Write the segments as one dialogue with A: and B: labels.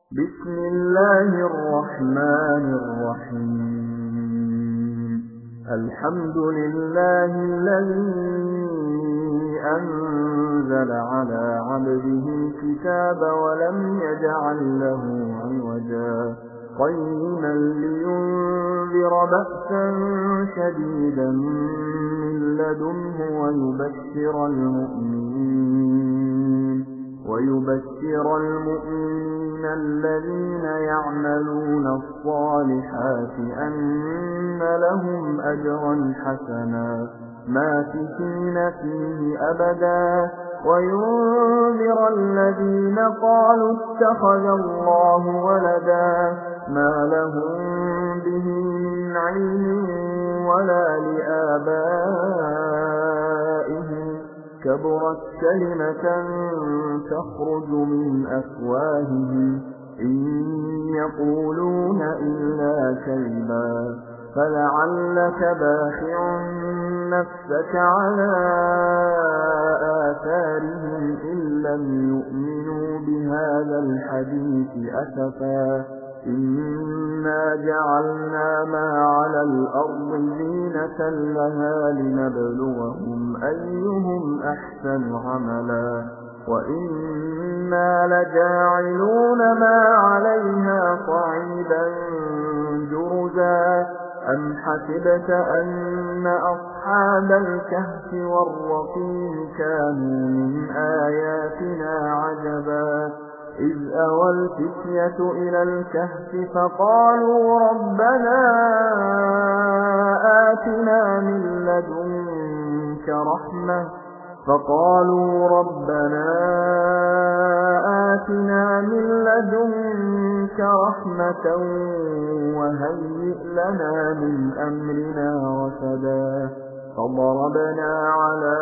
A: بسم الله الرحمن الرحيم الحمد لله الذي أنزل على عبده الكتاب ولم يجعل له عوجا قيما لينذر بأسا شديدا من لدنه ويبشر المؤمنين الذين يعملون الصالحات أن لهم أجرا حسنا ماكثين فيه أبدا وينذر الذين قالوا اتخذ الله ولدا ما لهم به من علم ولا لآبائهم كبرت كلمة تخرج من أفواههم إن يقولون إلا كذبا فلعلك باخع نفسك على آثارهم إن لم يؤمنوا بهذا الحديث أسفا إنا جعلنا ما على الأرض زينة لها لنبلوهم أيهم أحسن عملا وإنا لجاعلون ما عليها صعيدا جرزا أم حسبت أن أصحاب الكهف والرقيم كانوا من آياتنا عجبا إذ أوى الفتية إلى الكهف فقالوا ربنا آتنا من لدنك رحمة وهيئ لنا من أمرنا رشدا فضربنا على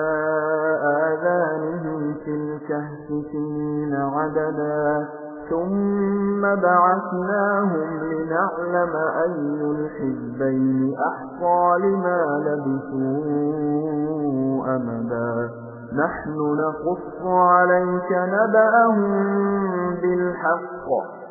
A: آذانهم في الكهف سنين عددا ثم بعثناهم لنعلم أي الحزبين أحصى لما لبثوا أمدا نحن نقص عليك نبأهم بالحق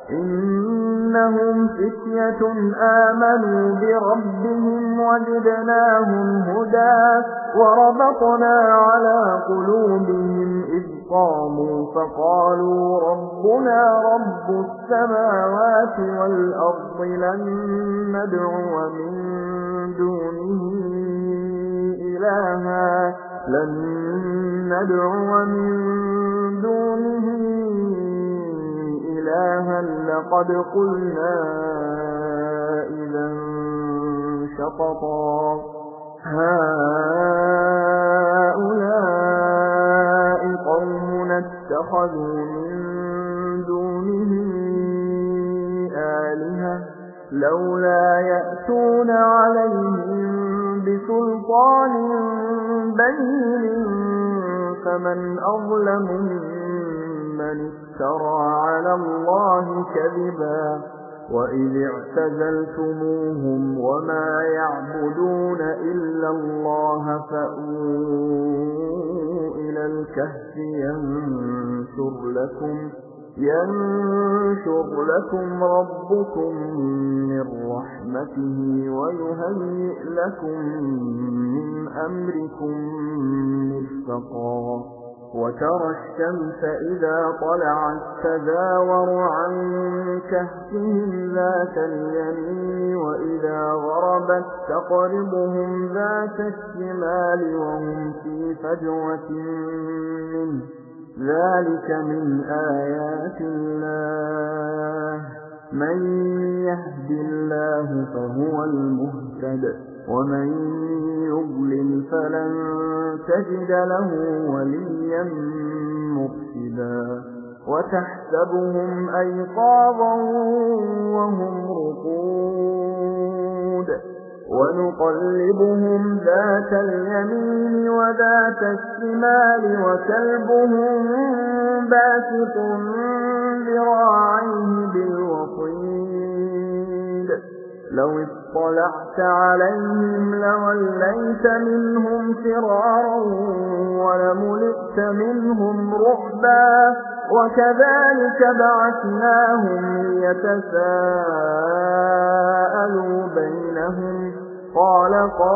A: إنهم فتية آمنوا بربهم وزدناهم هدى وربطنا على قلوبهم إذ قاموا فقالوا ربنا رب السماوات والأرض لن ندعو من دونه إلها لقد قلنا إذا شططا هؤلاء قومنا اتخذوا من دونه آلهة لولا يأتون عليهم بسلطان بين فمن أظلم ممن افترى على الله كذبا وإذ اعتزلتموهم وما يعبدون إلا الله فأووا إلى الكهف ينشر لكم ربكم من رحمته ويهيئ لكم من أمركم مرفقا وترى الشمس إذا طلعت تزاور عن كهفهم ذات اليمين وإذا غربت تقرضهم ذات الشمال وهم في فجوة منه ذلك من آيات الله من يهد الله فهو المهتد ومن يضلل فلن تجد له وليا مرشدا وتحسبهم أيقاظا وهم رقود ونقلبهم ذات اليمين وذات الشمال وكلبهم باسط ذراعيه بالوصيد لو اطلعت عليهم لوليت منهم فرارا ولملئت منهم رعبا وكذلك بعثناهم ليتساءلوا بينهم قال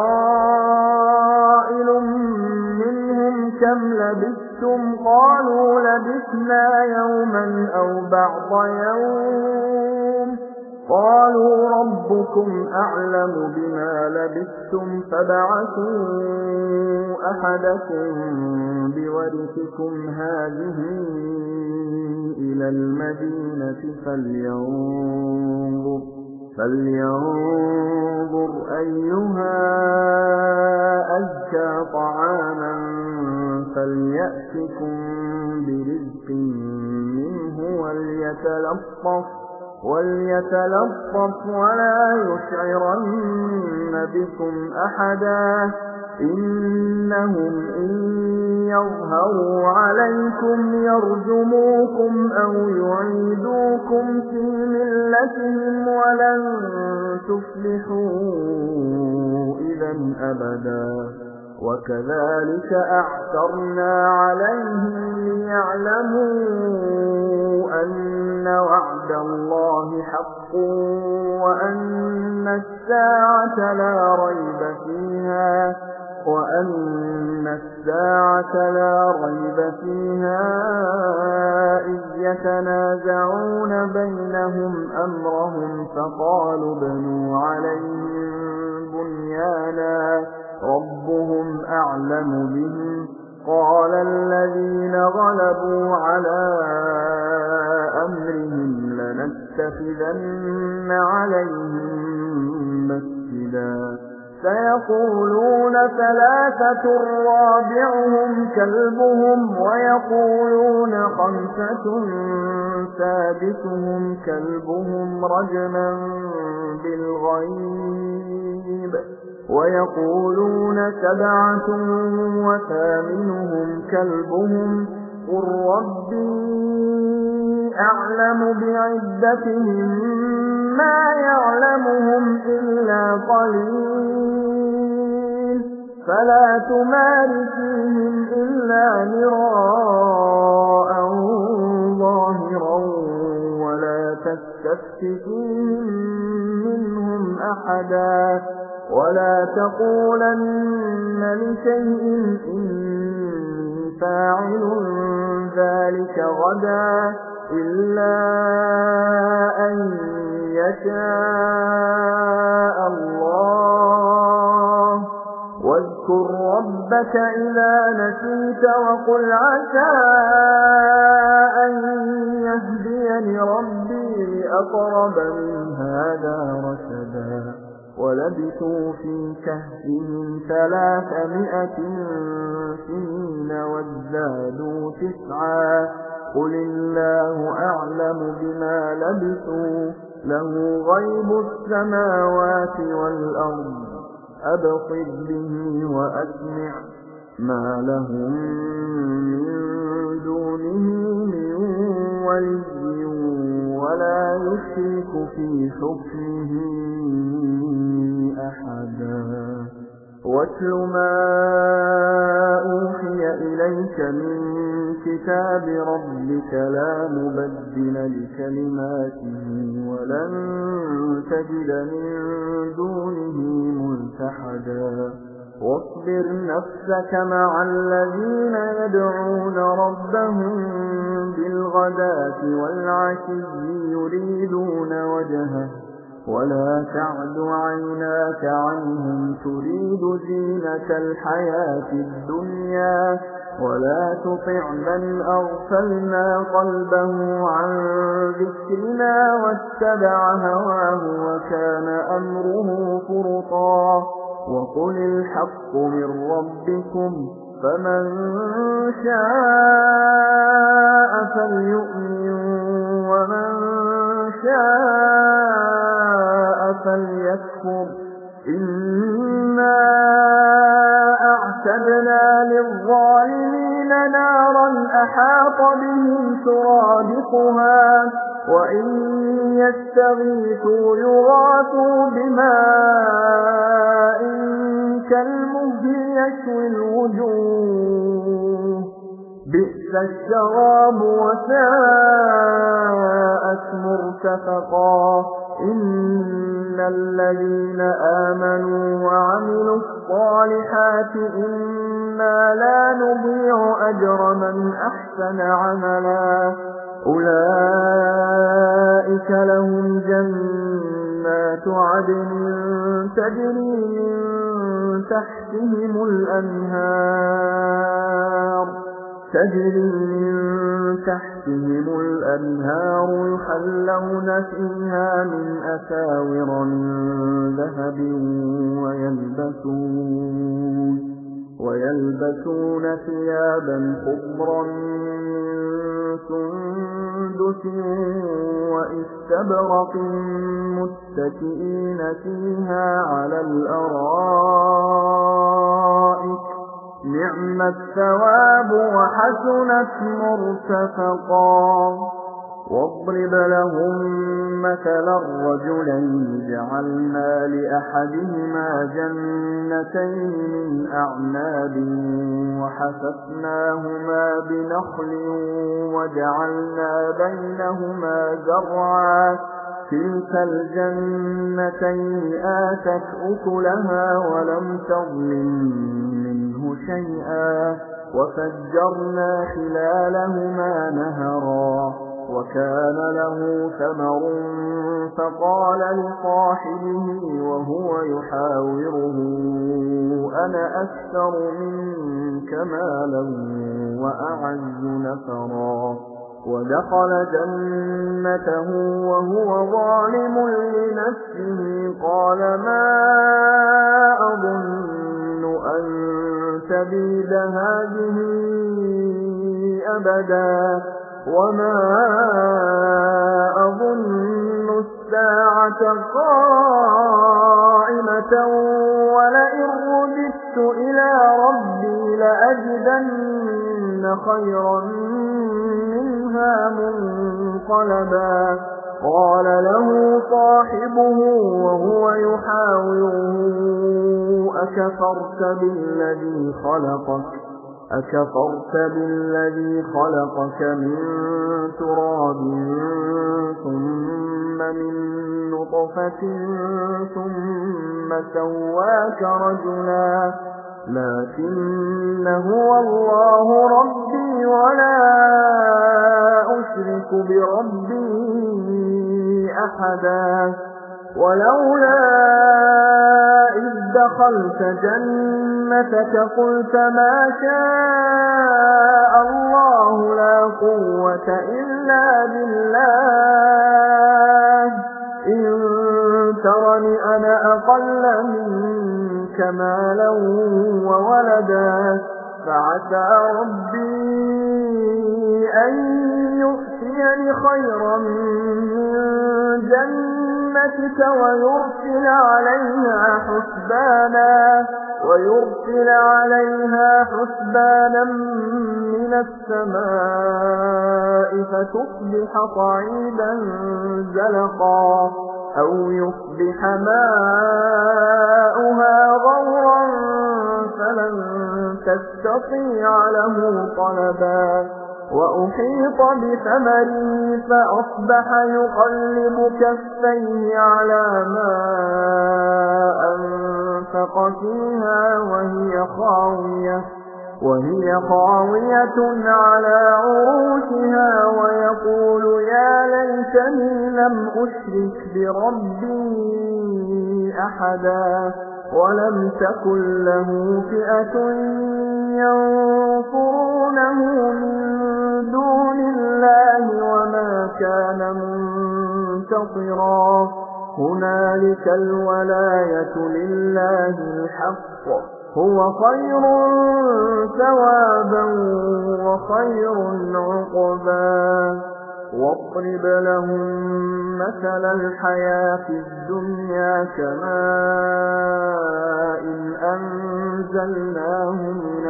A: قائل منهم كم لبثتم قالوا لبثنا يوما أو بعض يوم قالوا ربكم أعلم بما لبثتم فابعثوا أحدكم بورثكم هذه إلى المدينة فلينظر أيها أزكى طعاما فليأتكم برزق منه وليتلطف ولا يشعرن بكم أحدا إنهم إن يظهروا عليكم يرجموكم أو يعيدوكم في ملتهم ولن تفلحوا إذا أبدا وكذلك أعثرنا عليهم ليعلموا أن وعد الله حق وأن الساعة لا ريب فيها إذ يتنازعون بينهم أمرهم فقالوا ابنوا عليهم بنيانا ربهم أعلم بهم قال الذين غلبوا على أمرهم لنتخذن عليهم مسجدا سيقولون ثلاثة رابعهم كلبهم ويقولون خمسة سادسهم كلبهم رجما بالغيب ويقولون سبعة وثامنهم كلبهم قل ربي أعلم بعدتهم ما يعلمهم إلا قليل فلا تمار فيهم إلا مراء ظاهرا ولا تستفت فيهم منهم أحدا ولا تقولن لشيء إني فاعل ذلك غدا إلا أن يشاء الله واذكر ربك إذا نسيت وقل عسى أن يهديني ربي لأقرب من هذا رشدا ولبثوا في كهفهم 300 سنين وازدادوا 9 قل الله أعلم بما لبثوا له غيب السماوات والأرض أبصر به وأسمع ما لهم من دونه من ولي ولا يشرك في حكمه أحدا واتل ما أوحي إليك من كتاب ربك لا مبدل لكلماته ولن تجد من دونه ملتحدا واصبر نفسك مع الذين يدعون ربهم بالغداة والعشي يريدون وجهه ولا تعد عيناك عنهم تريد زينة الحياة الدنيا ولا تطع من أغفلنا قلبه عن ذكرنا واتبع هواه وكان أمره فرطا وقل الحق من ربكم فمن شاء فليؤمن ومن شاء فليكفر إنا أعتدنا للظالمين نارا أحاط بهم سرادقها وإن يستغيثوا يغاثوا بماء كالمهل يشوي الوجوه بئس بئس الشراب وساءت مرتفقا إن الذين آمنوا وعملوا الصالحات إنا لا نضيع أجر من أحسن عملا أولئك لهم جنات عدن تجري من تحتهم الأنهار يحلون فيها من أساور من ذهب ويلبسون ثيابا خضرا من سندس واستبرق متكئين فيها على الأرائك نعم الثواب وحسنت مرتفقا واضرب لهم مثلا الرجلين جعلنا لأحدهما جنتين من أعناب وحففناهما بنخل وجعلنا بينهما زرعا تلك الجنتين آتت أكلها ولم تظلم منه شيئا وفجرنا خلالهما نهرا وكان له ثمر فقال لصاحبه وهو يحاوره أنا أكثر منك مالا وأعز نفرا ودخل جنته وهو ظالم لنفسه قال ما أظن أن تبيد هذه أبدا وما أظن الساعة قائمة ولئن رددت إلى ربي لأجدن خيرا منها منقلبا قال له صاحبه وهو يحاوره أكفرت بالذي خلقك من تراب ثم من نطفة ثم سواك رجلا لكن هو الله ربي ولا أشرك بربي أحدا ولولا إذ دخلت جنتك قلت ما شاء الله لا قوة إلا بالله إن ترني أنا أقل منك مالا وولدا فعسى ربي أن يؤتيني خيرا من جنتك ويرسل عليها حسبانا من السماء فتصبح صعيدا زلقا أو يصبح ماؤها غورا فلن تستطيع له طلبا وأحيط بثمره فأصبح يقلب كفيه على ما أنفق فيها وهي خاوية على عروشها ويقول يا ليتني لم أشرك بربي أحدا ولم تكن له فئة ينصرونه من دون الله وما كان منتصرا هنالك الولاية لله الحق هو خير ثوابا وخير عقبا واضرب لهم مثل الحياة الدنيا كماء أنزلناه من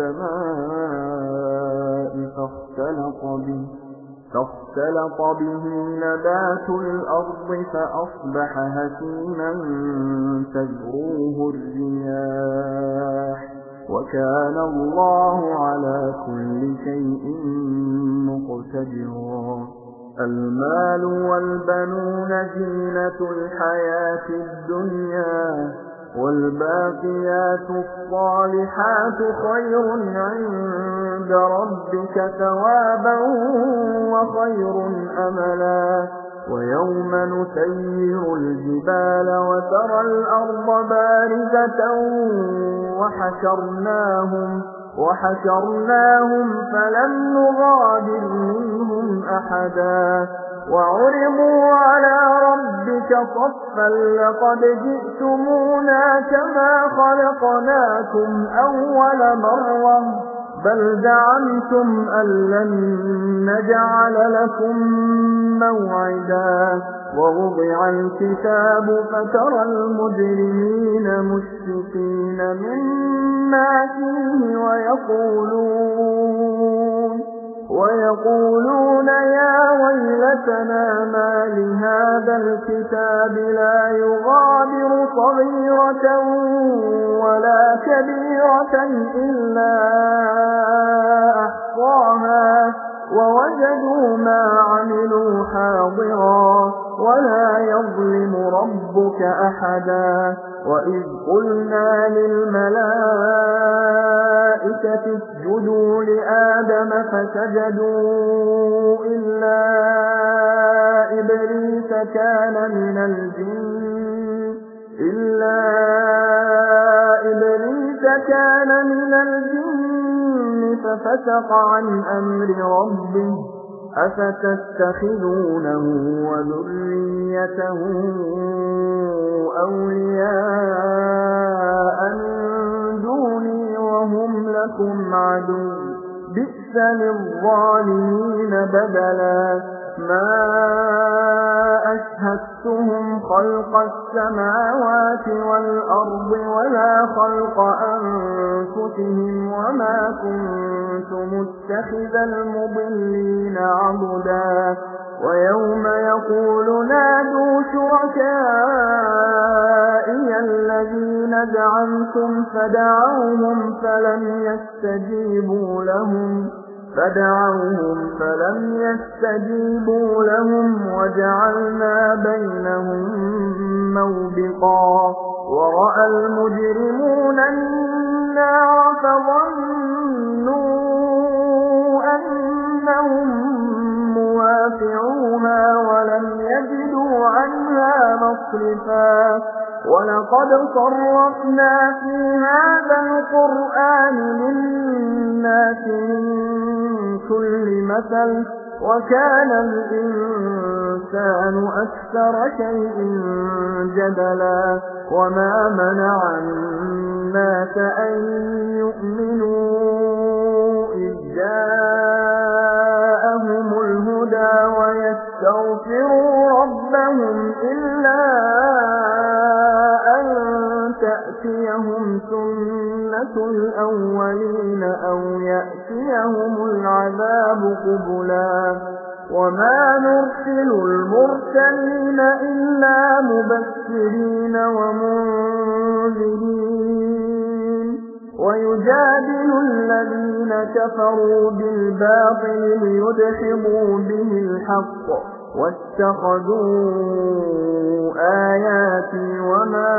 A: السماء فاختلط به نبات الأرض فأصبح هشيما تذروه الرياح وكان الله على كل شيء مقتدرا. المال والبنون زينة الحياة الدنيا، والباقيات الصالحات خير عند ربك ثوابا وخير أملا. ويوم نسير الجبال وترى الأرض بارزة وحشرناهم فلم نغادر منهم أحدا. وعرضوا على ربك صفا لقد جئتمونا كما خلقناكم أول مرة بل زعمتم أن لن نجعل لكم موعدا. ووضع الكتاب فترى المجرمين مشفقين مما فيه ويقولون يا ويلتنا ما لهذا الكتاب لا يغادر صغيرة ولا كبيرة إلا أحصاها ووجدوا ما عملوا حاضرا ولا يظلم ربك أحدا. وإذ قلنا للملائكة اسجدوا لآدم فسجدوا إلا إبليس كان من الجن ففسق عن أمر ربه. أفتتخذونه وذريته أولياء من دوني وهم لكم عدو بئس للظالمين بدلا. ما أشهدتهم خلق السماوات والأرض ولا خلق أنفسهم وما كنت متخذ المضلين عضدا. ويوم يقول نادوا شركائي الذين زعمتم فدعوهم فلم يستجيبوا لهم وجعلنا بينهم موبقا. ورأى المجرمون النار فظنوا أنهم مواقعوها ولم يجدوا عنها مصرفا. ولقد صرفنا في هذا القرآن للناس من كل مثل وكان الإنسان أكثر شيء جدلا. وما منع الناس أن يؤمنوا إذ جاءهم الهدى ويستغفروا ربهم إلا أن تأتيهم سنة الأولين أو يأتيهم العذاب قبلا. وما نرسل المرسلين إلا مبشرين ومنذرين. ويجادل الذين كفروا بالباطل ليدحضوا به الحق واتخذوا آياتي وما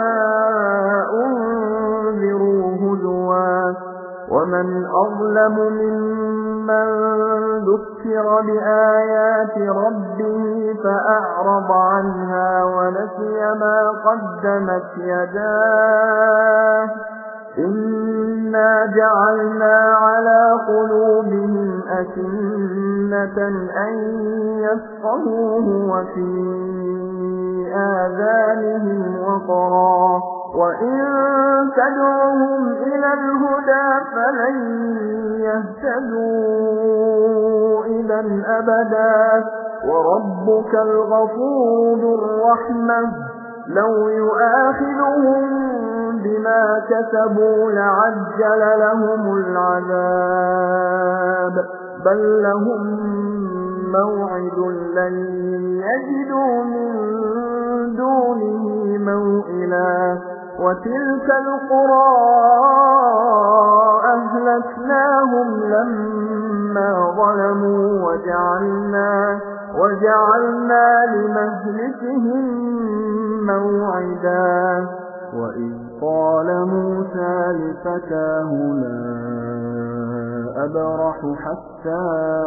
A: أنذروا هزوا. ومن أظلم ممن ذكر بآيات ربه فأعرض عنها ونسي ما قدمت يداه. إنا جعلنا على قلوبهم أكنة أن يفقهوه وفي آذانهم وقرا وإن تدعوهم إلى الهدى فلن يهتدوا إذا أبدا. وربك الغفور ذو الرحمة لو يؤاخذهم بما كسبوا لعجل لهم العذاب بل لهم موعد لن يجدوا من دونه موئلا. وتلك القرى أهلكناهم لما ظلموا وجعلنا لمهلكهم موعدا وإذ قال موسى لفتاه لا أبرح حتى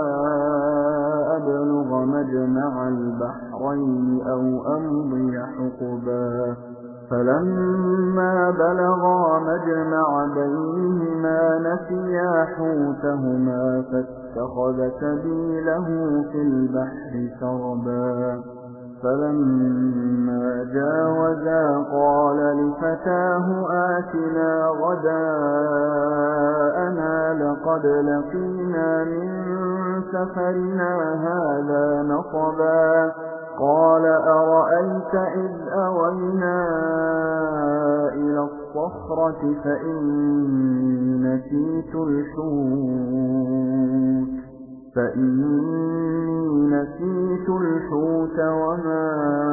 A: أبلغ مجمع البحرين أو أمضي حقبا فلما بلغا مجمع بينهما نسيا حوتهما فاتخذ سبيله في البحر سربا فلما جاوزا قال لفتاه آتنا غداءنا لقد لقينا من سفرنا هذا نصبا قال أرأيت إذ أوينا إلى الصخرة فإني نسيت الحوت وما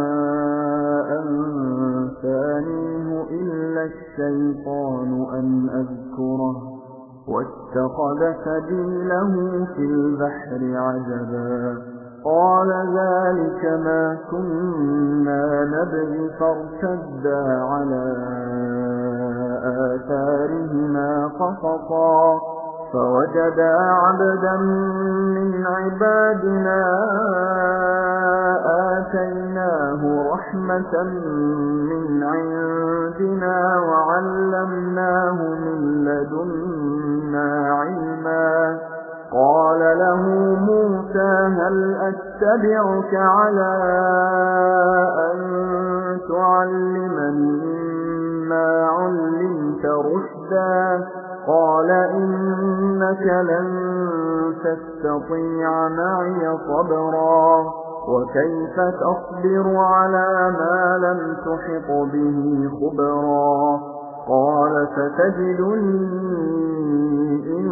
A: أنسانيه إلا الشيطان أن أذكره واتخذ سبيله في البحر عجبا قال ذلك ما كنا نبغي فارتدا على آثارهما قصصا فوجدا عبدا من عبادنا آتيناه رحمة من عندنا وعلمناه من لدنا علما قال له موسى هل أتبعك على أن تعلمني مما علمت رشدا قال إنك لن تستطيع معي صبرا وكيف تصبر على ما لم تحط به خبرا قال ستجدني إن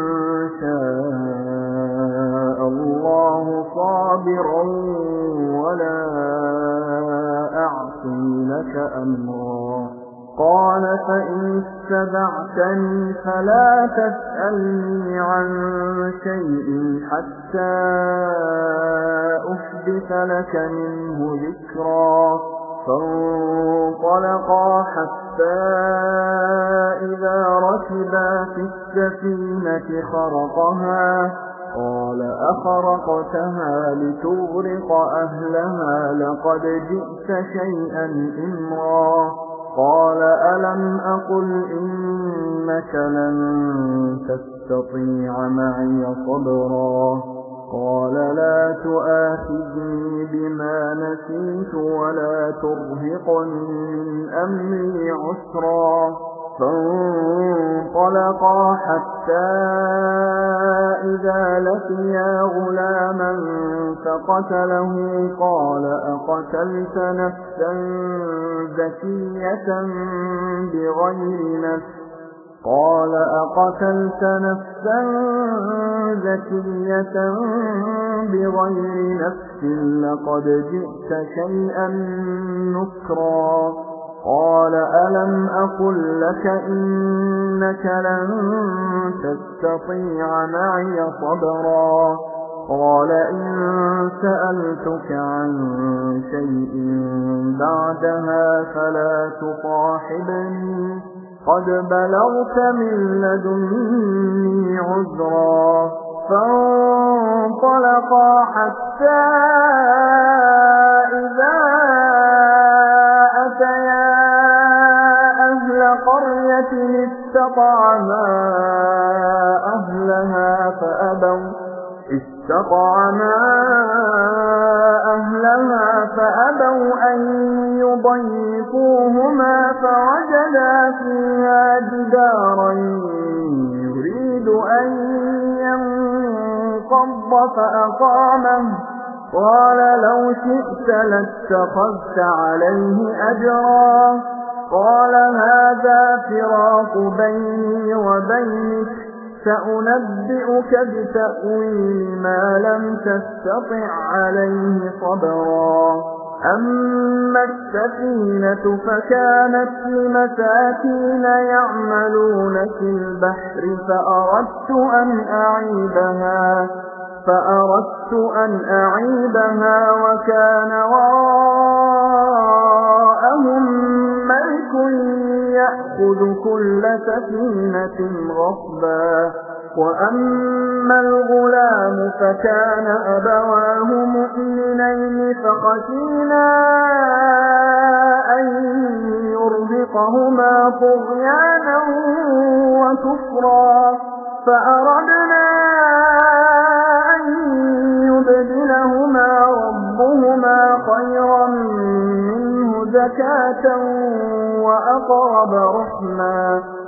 A: شاء الله صابرا ولا أعصي لك أمرا قال فإن اتبعتني فلا تسألني عن شيء حتى أحدث لك منه ذكرا فانطلقا حتى إذا ركبا في السفينة خرقها قال أخرقتها لتغرق أهلها لقد جئت شيئا إمرا قال ألم أقل إنك لن تستطيع معي صبرا قال لا تؤاخذني بما نسيت ولا ترهقني من أمري عسرا فانطلقا حتى إذا لقيا غلاما فقتله قال أقتلت نفسا زكية بغير نفس لقد جئت شيئا نكرا قال ألم أقل لك إنك لن تستطيع معي صبرا قال إن سألتك عن شيء بعدها فلا تصاحبني قد بلغت من لدني عذرا فانطلقا حتى إذا أتيا أهل قرية استطعما أهلها فأبوا أن يضيفوهما فوجدا فيها جدارا يريد أن ينقض فأقامه قال لو شئت لاتخذت عليه أجرا قال هذا فراق بيني وبينك سأنبئك بتأويل ما لم تستطع عليه صبرا أما السفينة فكانت لمساكين يعملون في البحر فأردت أن أعيبها وكان وراءهم ملك يأخذ كل سفينة غصبا. وأما الغلام فكان أبواه مؤمنين فخشينا أن يرهقهما طغيانا وكفرا فأردنا أن يبدلهما ربهما خيرا منه زكاة وأقرب رحما.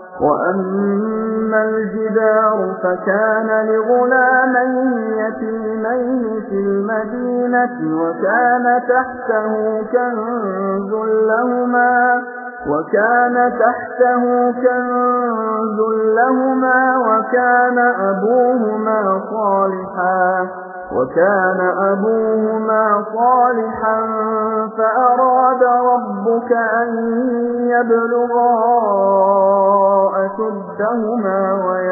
A: وأما الجدار فكان لغلامين يتيمين في المدينة وكان تحته كنز لهما وكان أبوهما صالحا فأراد ربك أن يبلغا أشدهما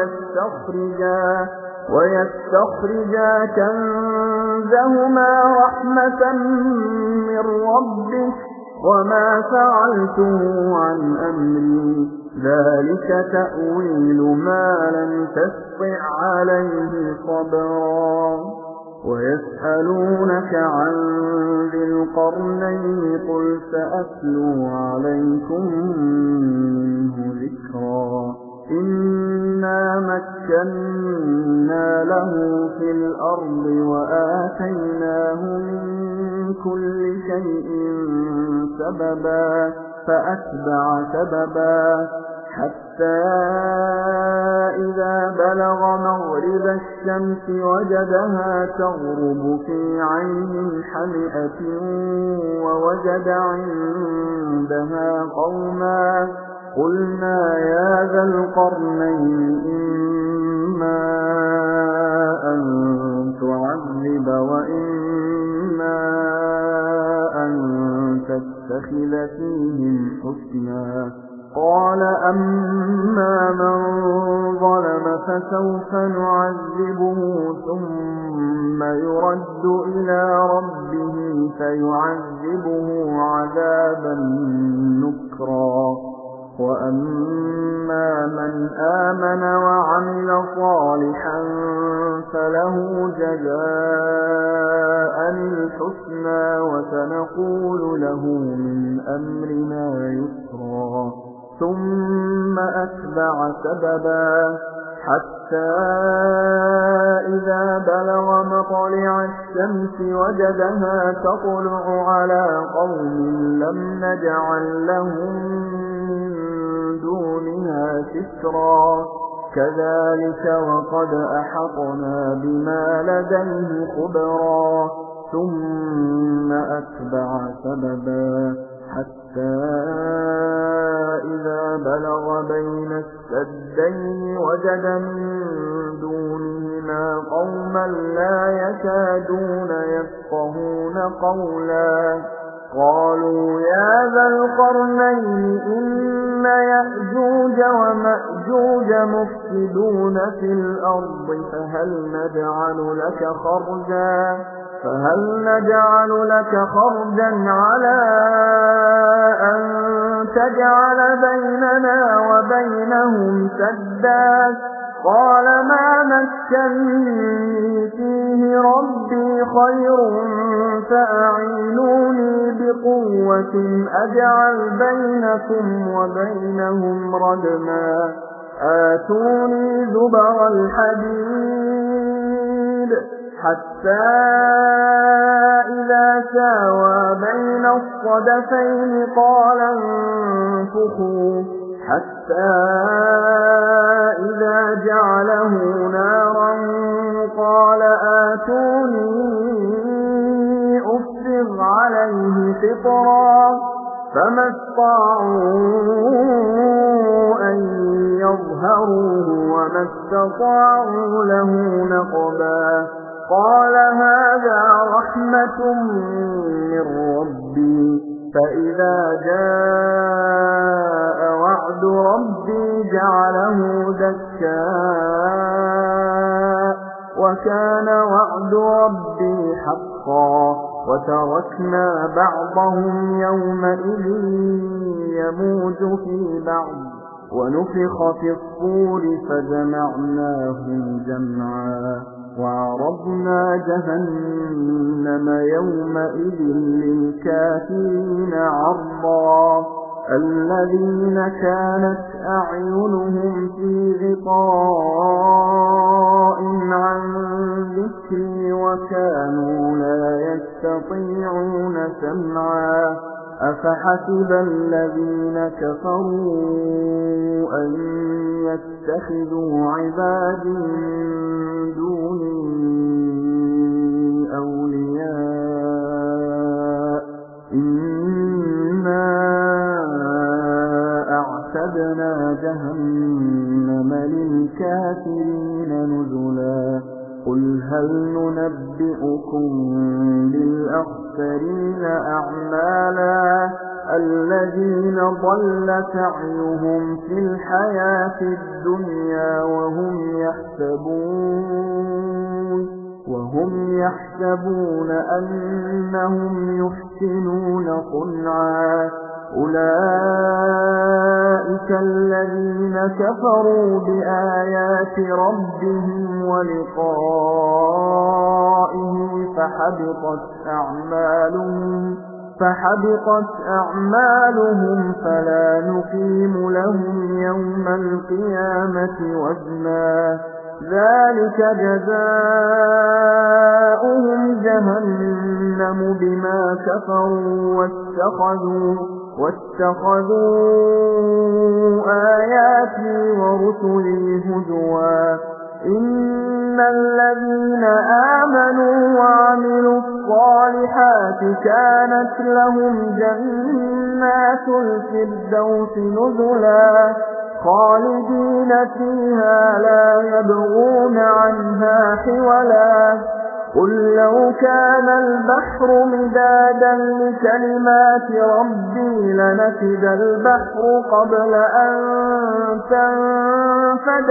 A: ويستخرجا كنزهما رحمة من ربك وما فعلته عن أمري ذلك تأويل ما لم تستطع عليه صبرا. ويسألونك عن ذي القرنين قل سأتلو عليكم منه ذكرا. إنا مكنا له في الأرض وآتيناه من كل شيء سببا فأتبع سببا حتى إذا بلغ مغرب الشمس وجدها تغرب في عين حمئة ووجد عندها قوما قلنا يا ذا القرنين إما أن تعذب وإما أن تتخذ فيهم حسنا. قال أما من ظلم فسوف نعذبه ثم يرد إلى ربه فيعذبه عذابا نكرا. وأما من آمن وعمل صالحا فله جزاء الحسنى وسنقول له من أمرنا يسرا. ثم أتبع سببا حتى إذا بلغ مطلع الشمس وجدها تطلع على قوم لم نجعل لهم من دونها سترا. كذلك وقد أحطنا بما لديه خبرا. ثم أتبع سببا حتى إذا بلغ بين السدين وجد من دونهما قوما لا يكادون يفقهون قولا. قالوا يا ذا القرنين إن يأجوج ومأجوج مفسدون في الأرض فهل نجعل لك خرجا على أن تجعل بيننا وبينهم سدا. قال ما مكنني فيه ربي خير فأعينوني بقوة أجعل بينكم وبينهم ردما. آتوني زبر الحديد حتى إذا ساوى بين الصدفين قال انفخوا حتى إذا جعله نارا قال آتوني أفرغ عليه قطرا. فما استطاعوا أن يظهروه وما استطاعوا له نقبا. قال هذا رحمة من ربي فإذا جاء وعد ربي جعله دكاء وكان وعد ربي حقا وتركنا بعضهم يومئذ يموج في بعض ونفخ في الصور فجمعناهم جمعا وعرضنا جهنم يومئذ للكافرين عرضا الذين كانت أعينهم في غطاء عن ذكري وكانوا لا يستطيعون سمعا أفحسب الذين كفروا أن يتخذوا عبادي من دوني أولياء إنا أعتدنا جهنم للكافرين نزلا قل هل ننبئكم بالأخسرين أعمالا الذين ضل سعيهم في الحياة الدنيا وهم يحسبون أنهم يحسنون صنعا أولئك الذين كفروا بآيات ربهم ولقائه فحبطت أعمالهم فلا نقيم لهم يوم القيامة وزنا ذلك جزاؤهم جهنم بما كفروا واتخذوا آياتي ورسلي هزوا إن الذين آمنوا وعملوا الصالحات كانت لهم جنات الفردوس نزلا خالدين فيها لا يبغون عنها حولا قل لو كان البحر مدادا لكلمات ربي لنفد البحر قبل أن تنفد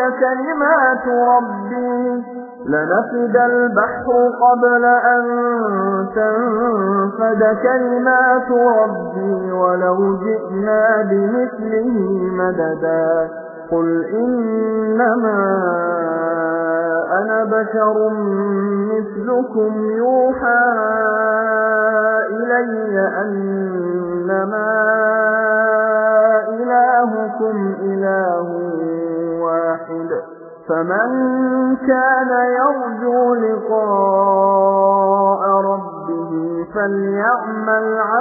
A: كلمات ربي ولو جئنا بمثله مددا قل إنما أنا بشر مثلكم يوحى إلي أنما إلهكم إله واحد فمن كان يرجو لقاء ربه فليعمل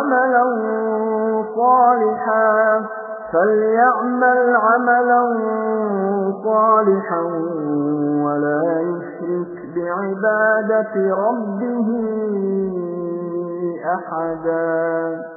A: عملا صالحا ولا يشرك بعبادة ربه أحدا.